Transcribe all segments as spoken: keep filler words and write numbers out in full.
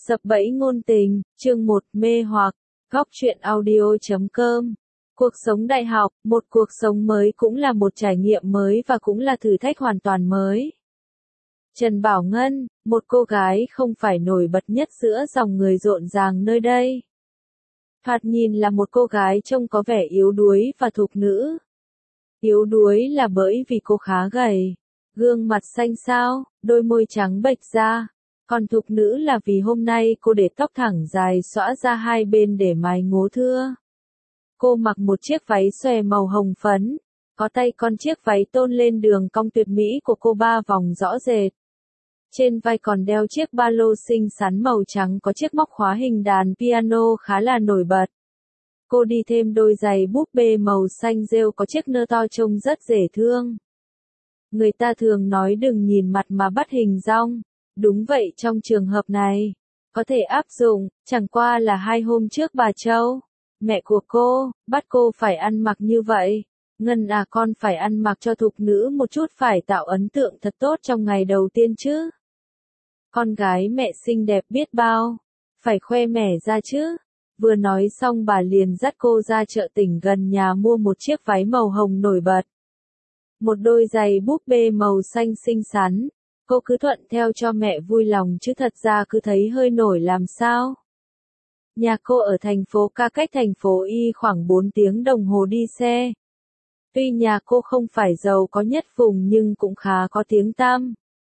Sập bẫy ngôn tình, chương một, mê hoặc, góc truyện audio.com. Cuộc sống đại học, một cuộc sống mới cũng là một trải nghiệm mới và cũng là thử thách hoàn toàn mới. Trần Bảo Ngân, một cô gái không phải nổi bật nhất giữa dòng người rộn ràng nơi đây. Thoạt nhìn là một cô gái trông có vẻ yếu đuối và thục nữ. Yếu đuối là bởi vì cô khá gầy, gương mặt xanh xao, đôi môi trắng bệch ra. Còn thục nữ là vì hôm nay cô để tóc thẳng dài xõa ra hai bên để mái ngố thưa. Cô mặc một chiếc váy xòe màu hồng phấn, có tay con chiếc váy tôn lên đường cong tuyệt mỹ của cô ba vòng rõ rệt. Trên vai còn đeo chiếc ba lô xinh xắn màu trắng có chiếc móc khóa hình đàn piano khá là nổi bật. Cô đi thêm đôi giày búp bê màu xanh rêu có chiếc nơ to trông rất dễ thương. Người ta thường nói đừng nhìn mặt mà bắt hình dong. Đúng vậy, trong trường hợp này, có thể áp dụng, chẳng qua là hai hôm trước bà Châu, mẹ của cô, bắt cô phải ăn mặc như vậy. Ngân à, con phải ăn mặc cho thục nữ một chút, phải tạo ấn tượng thật tốt trong ngày đầu tiên chứ. Con gái mẹ xinh đẹp biết bao, phải khoe mẽ ra chứ. Vừa nói xong bà liền dắt cô ra chợ tỉnh gần nhà mua một chiếc váy màu hồng nổi bật. Một đôi giày búp bê màu xanh xinh xắn. Cô cứ thuận theo cho mẹ vui lòng chứ thật ra cứ thấy hơi nổi làm sao. Nhà cô ở thành phố Ca, cách thành phố Y khoảng bốn tiếng đồng hồ đi xe. Tuy nhà cô không phải giàu có nhất vùng nhưng cũng khá có tiếng tăm.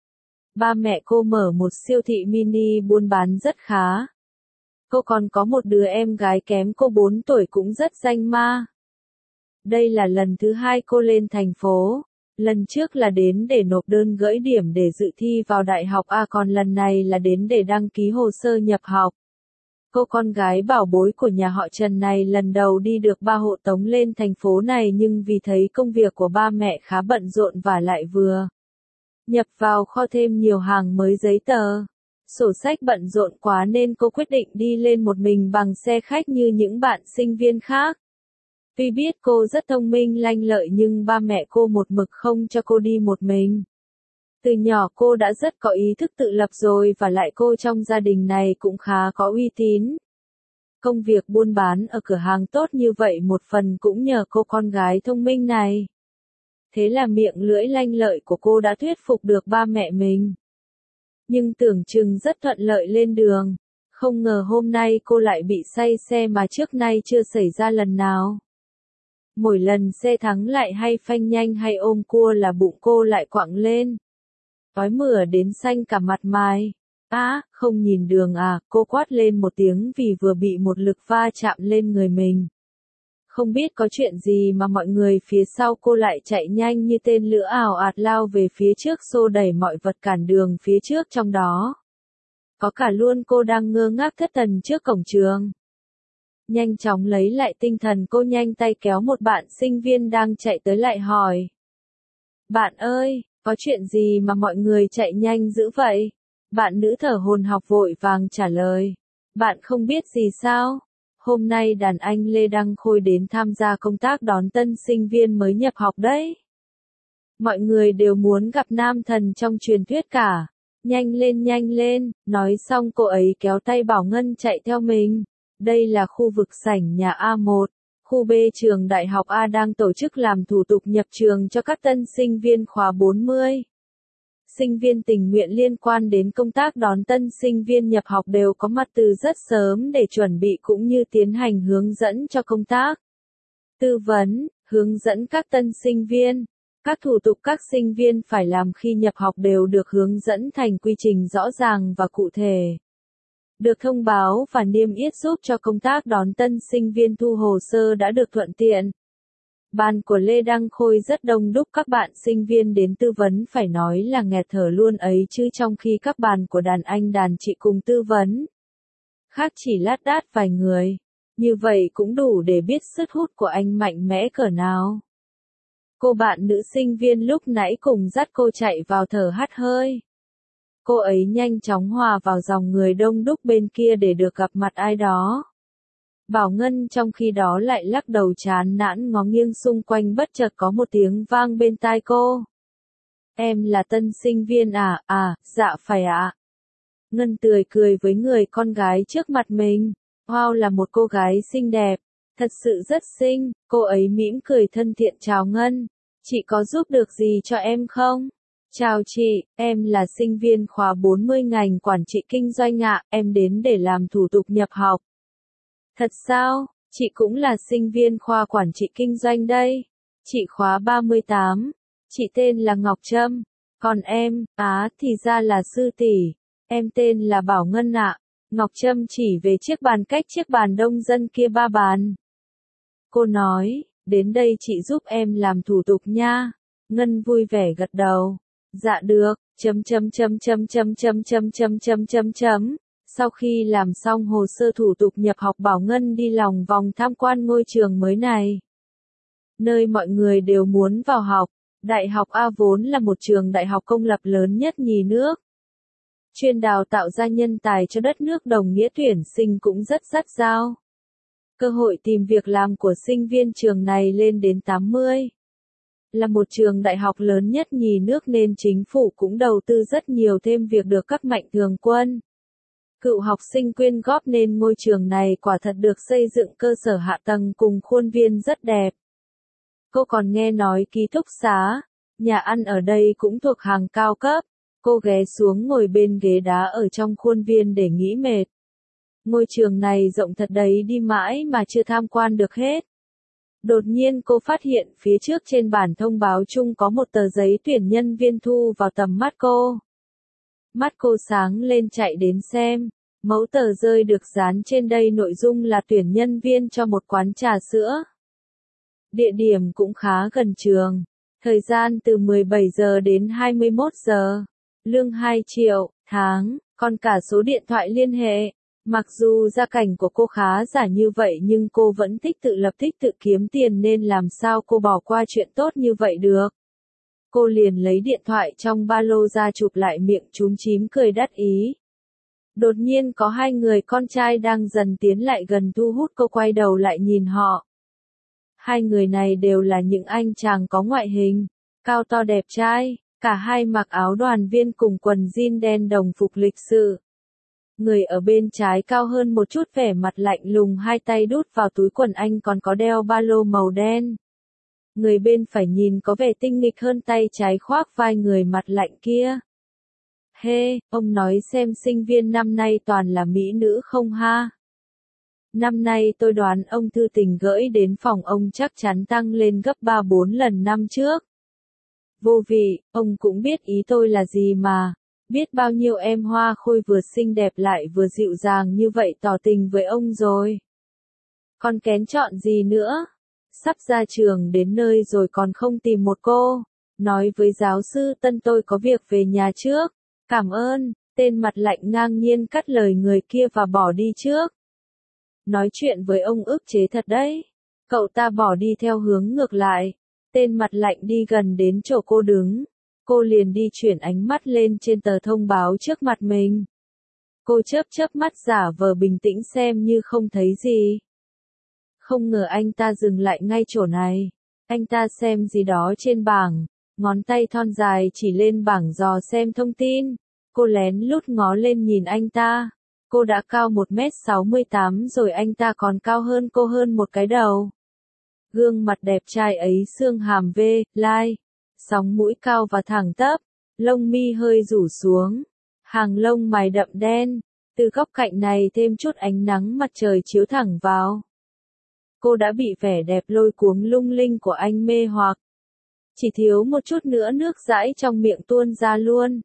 Ba mẹ cô mở một siêu thị mini buôn bán rất khá. Cô còn có một đứa em gái kém cô bốn tuổi cũng rất danh ma. Đây là lần thứ hai cô lên thành phố. Lần trước là đến để nộp đơn gửi điểm để dự thi vào đại học A, còn lần này là đến để đăng ký hồ sơ nhập học. Cô con gái bảo bối của nhà họ Trần này lần đầu đi được ba hộ tống lên thành phố này, nhưng vì thấy công việc của ba mẹ khá bận rộn và lại vừa nhập vào kho thêm nhiều hàng mới giấy tờ, sổ sách bận rộn quá nên cô quyết định đi lên một mình bằng xe khách như những bạn sinh viên khác. Tuy biết cô rất thông minh lanh lợi nhưng ba mẹ cô một mực không cho cô đi một mình. Từ nhỏ cô đã rất có ý thức tự lập rồi, và lại cô trong gia đình này cũng khá có uy tín. Công việc buôn bán ở cửa hàng tốt như vậy một phần cũng nhờ cô con gái thông minh này. Thế là miệng lưỡi lanh lợi của cô đã thuyết phục được ba mẹ mình. Nhưng tưởng chừng rất thuận lợi lên đường, không ngờ hôm nay cô lại bị say xe mà trước nay chưa xảy ra lần nào. Mỗi lần xe thắng lại hay phanh nhanh hay ôm cua là bụng cô lại quặn lên. Ói mửa đến xanh cả mặt mày. Á, à, không nhìn đường à, cô quát lên một tiếng vì vừa bị một lực va chạm lên người mình. Không biết có chuyện gì mà mọi người phía sau cô lại chạy nhanh như tên lửa ào ạt lao về phía trước, xô đẩy mọi vật cản đường phía trước, trong đó có cả luôn cô đang ngơ ngác thất thần trước cổng trường. Nhanh chóng lấy lại tinh thần, cô nhanh tay kéo một bạn sinh viên đang chạy tới lại hỏi. Bạn ơi, có chuyện gì mà mọi người chạy nhanh dữ vậy? Bạn nữ thở hổn hộc vội vàng trả lời. Bạn không biết gì sao? Hôm nay đàn anh Lê Đăng Khôi đến tham gia công tác đón tân sinh viên mới nhập học đấy. Mọi người đều muốn gặp nam thần trong truyền thuyết cả. Nhanh lên nhanh lên, nói xong cô ấy kéo tay Bảo Ngân chạy theo mình. Đây là khu vực sảnh nhà A một, khu B trường Đại học A đang tổ chức làm thủ tục nhập trường cho các tân sinh viên khóa bốn mươi. Sinh viên tình nguyện liên quan đến công tác đón tân sinh viên nhập học đều có mặt từ rất sớm để chuẩn bị cũng như tiến hành hướng dẫn cho công tác tư vấn, hướng dẫn các tân sinh viên. Các thủ tục các sinh viên phải làm khi nhập học đều được hướng dẫn thành quy trình rõ ràng và cụ thể. Được thông báo và niêm yết giúp cho công tác đón tân sinh viên thu hồ sơ đã được thuận tiện. Ban của Lê Đăng Khôi rất đông đúc, các bạn sinh viên đến tư vấn phải nói là nghẹt thở luôn ấy chứ, trong khi các bàn của đàn anh đàn chị cùng tư vấn khác chỉ lát đát vài người. Như vậy cũng đủ để biết sức hút của anh mạnh mẽ cỡ nào. Cô bạn nữ sinh viên lúc nãy cùng dắt cô chạy vào thở hắt hơi. Cô ấy nhanh chóng hòa vào dòng người đông đúc bên kia để được gặp mặt ai đó. Bảo Ngân trong khi đó lại lắc đầu chán nản ngó nghiêng xung quanh, bất chợt có một tiếng vang bên tai cô. Em là tân sinh viên à? À, dạ phải ạ. Ngân tươi cười với người con gái trước mặt mình. Wow, là một cô gái xinh đẹp. Thật sự rất xinh. Cô ấy mỉm cười thân thiện chào Ngân. Chị có giúp được gì cho em không? Chào chị, em là sinh viên khóa bốn mươi ngành quản trị kinh doanh ạ, em đến để làm thủ tục nhập học. Thật sao? Chị cũng là sinh viên khoa quản trị kinh doanh đây. Chị khóa ba mươi tám. Chị tên là Ngọc Trâm. Còn em, á, thì ra là sư tỷ. Em tên là Bảo Ngân ạ. Ngọc Trâm chỉ về chiếc bàn cách chiếc bàn đông dân kia ba bàn. Cô nói, đến đây chị giúp em làm thủ tục nha. Ngân vui vẻ gật đầu. Dạ được, chấm chấm chấm chấm chấm chấm chấm chấm chấm chấm chấm. Sau khi làm xong hồ sơ thủ tục nhập học, Bảo Ngân đi lòng vòng tham quan ngôi trường mới này. Nơi mọi người đều muốn vào học. Đại học A vốn là một trường đại học công lập lớn nhất nhì nước. Chuyên đào tạo ra nhân tài cho đất nước, đồng nghĩa tuyển sinh cũng rất dắt dao. Cơ hội tìm việc làm của sinh viên trường này lên đến tám mươi. Là một trường đại học lớn nhất nhì nước nên chính phủ cũng đầu tư rất nhiều thêm việc được các mạnh thường quân, cựu học sinh quyên góp nên ngôi trường này quả thật được xây dựng cơ sở hạ tầng cùng khuôn viên rất đẹp. Cô còn nghe nói ký túc xá, nhà ăn ở đây cũng thuộc hàng cao cấp. Cô ghé xuống ngồi bên ghế đá ở trong khuôn viên để nghỉ mệt. Ngôi trường này rộng thật đấy, đi mãi mà chưa tham quan được hết. Đột nhiên cô phát hiện phía trước trên bản thông báo chung có một tờ giấy tuyển nhân viên thu vào tầm mắt cô. Mắt cô sáng lên chạy đến xem. Mẫu tờ rơi được dán trên đây nội dung là tuyển nhân viên cho một quán trà sữa. Địa điểm cũng khá gần trường. Thời gian từ mười bảy giờ đến hai mươi mốt giờ. Lương hai triệu, tháng, còn cả số điện thoại liên hệ. Mặc dù gia cảnh của cô khá giả như vậy nhưng cô vẫn thích tự lập, thích tự kiếm tiền nên làm sao cô bỏ qua chuyện tốt như vậy được. Cô liền lấy điện thoại trong ba lô ra chụp lại, miệng chúm chím cười đắc ý. Đột nhiên có hai người con trai đang dần tiến lại gần thu hút cô, quay đầu lại nhìn họ. Hai người này đều là những anh chàng có ngoại hình cao to đẹp trai, cả hai mặc áo đoàn viên cùng quần jean đen đồng phục lịch sự. Người ở bên trái cao hơn một chút, vẻ mặt lạnh lùng, hai tay đút vào túi quần, anh còn có đeo ba lô màu đen. Người bên phải nhìn có vẻ tinh nghịch hơn, tay trái khoác vai người mặt lạnh kia. Hê, ông nói xem sinh viên năm nay toàn là mỹ nữ không ha? Năm nay tôi đoán ông thư tình gửi đến phòng ông chắc chắn tăng lên gấp ba bốn lần năm trước. Vô vị, ông cũng biết ý tôi là gì mà. Biết bao nhiêu em hoa khôi vừa xinh đẹp lại vừa dịu dàng như vậy tỏ tình với ông rồi. Còn kén chọn gì nữa? Sắp ra trường đến nơi rồi còn không tìm một cô. Nói với giáo sư Tân tôi có việc về nhà trước. Cảm ơn, tên mặt lạnh ngang nhiên cắt lời người kia và bỏ đi trước. Nói chuyện với ông ức chế thật đấy. Cậu ta bỏ đi theo hướng ngược lại. Tên mặt lạnh đi gần đến chỗ cô đứng. Cô liền đi chuyển ánh mắt lên trên tờ thông báo trước mặt mình. Cô chớp chớp mắt giả vờ bình tĩnh xem như không thấy gì. Không ngờ anh ta dừng lại ngay chỗ này. Anh ta xem gì đó trên bảng. Ngón tay thon dài chỉ lên bảng dò xem thông tin. Cô lén lút ngó lên nhìn anh ta. Cô đã cao một mét sáu mươi tám rồi, anh ta còn cao hơn cô hơn một cái đầu. Gương mặt đẹp trai ấy xương hàm V, lai, sóng mũi cao và thẳng tắp, lông mi hơi rủ xuống, hàng lông mày đậm đen, từ góc cạnh này thêm chút ánh nắng mặt trời chiếu thẳng vào. Cô đã bị vẻ đẹp lôi cuống lung linh của anh mê hoặc. Chỉ thiếu một chút nữa nước dãi trong miệng tuôn ra luôn.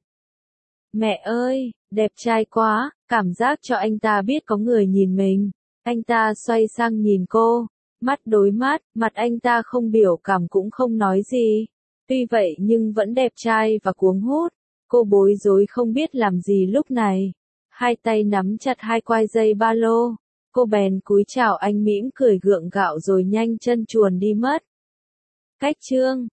Mẹ ơi, đẹp trai quá, cảm giác cho anh ta biết có người nhìn mình. Anh ta xoay sang nhìn cô, mắt đối mắt, mặt anh ta không biểu cảm cũng không nói gì. Tuy vậy nhưng vẫn đẹp trai và cuống hút. Cô bối rối không biết làm gì lúc này. Hai tay nắm chặt hai quai dây ba lô. Cô bèn cúi chào anh, mỉm cười gượng gạo rồi nhanh chân chuồn đi mất. Cách chương